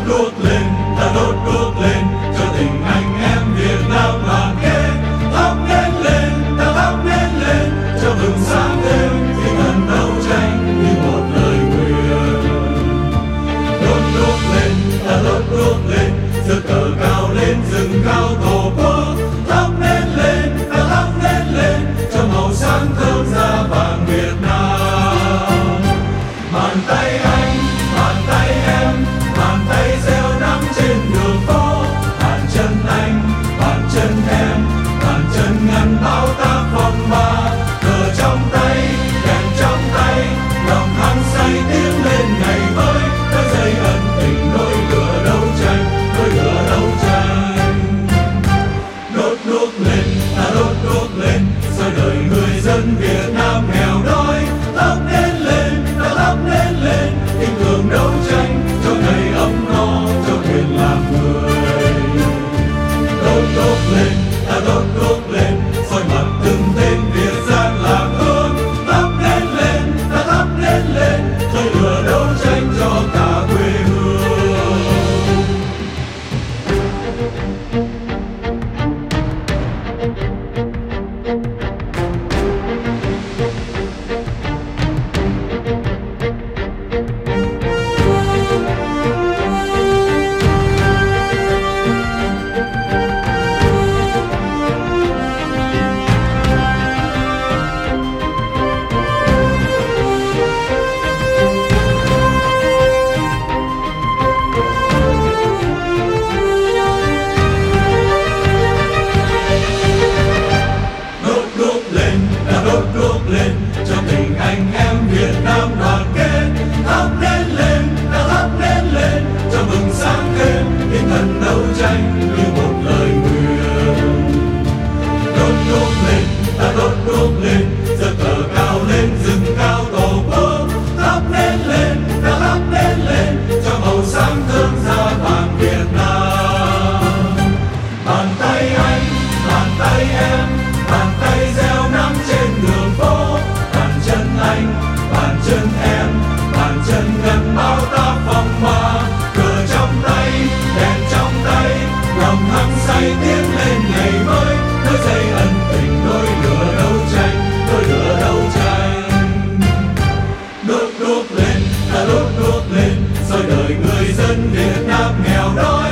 đuốc lên, ta đốt đuốc lên cho tình anh em Việt Nam đoàn kết. Thắp nến lên, ta thắp nến lên cho bừng sáng thêm tinh thần đấu tranh như một lời nguyện. Đốt đuốc lên, ta đốt đuốc lên, giơ cờ cao lên, rừng cao tổ quốc. Thắp nến lên, ta thắp nến lên cho màu sáng thơm da vàng Việt Nam. Bàn tay anh, bàn tay em, bàn tay gieo nắng trên đường phố. Bàn chân anh, bàn chân em, bàn chân ngăn bão táp phong ba. Cờ trong tay, đèn trong tay, lòng hăng say tiến lên ngày mới. Đôi dây ân tình, đôi lửa đấu tranh, đôi lửa đấu tranh. Đốt đuốc lên, ta đốt đuốc lên, soi đời người dân Việt Nam nghèo đói. Thắp nến lên, ta thắp nến lên, tình thương đấu tranh cho ngày ấm no, cho quyền làm người. Đốt đuốc lên, ta đốt đuốc lên, soi mặt từng tên Việt gian làm gương. Thắp nến lên, ta thắp nến lên, khơi lửa đấu tranh cho cả quê hương. Cho tình anh em Việt Nam đoàn kết. Thắp nến lên, ta thắp nến lên cho bừng sáng thêm tinh thần đấu tranh như một lời nguyện. Đốt đuốc lên, ta đốt đuốc lên, giơ cờ cao lên, rừng cao tổ quốc. Thắp nến lên, ta thắp nến lên cho màu sáng thơm da vàng Việt Nam. Bàn tay anh, bàn tay em, bàn tay gieo nắng trên đường phố. Bàn chân anh, bàn chân em, bàn chân ngăn bão táp phong ba. Cờ trong tay, đèn trong tay, lòng hăng say tiến lên ngày mới. Đôi dây ân tình, đôi lửa đấu tranh, đôi lửa đấu tranh. Đốt đuốc lên, ta đốt đuốc lên, soi đời người dân Việt Nam nghèo đói.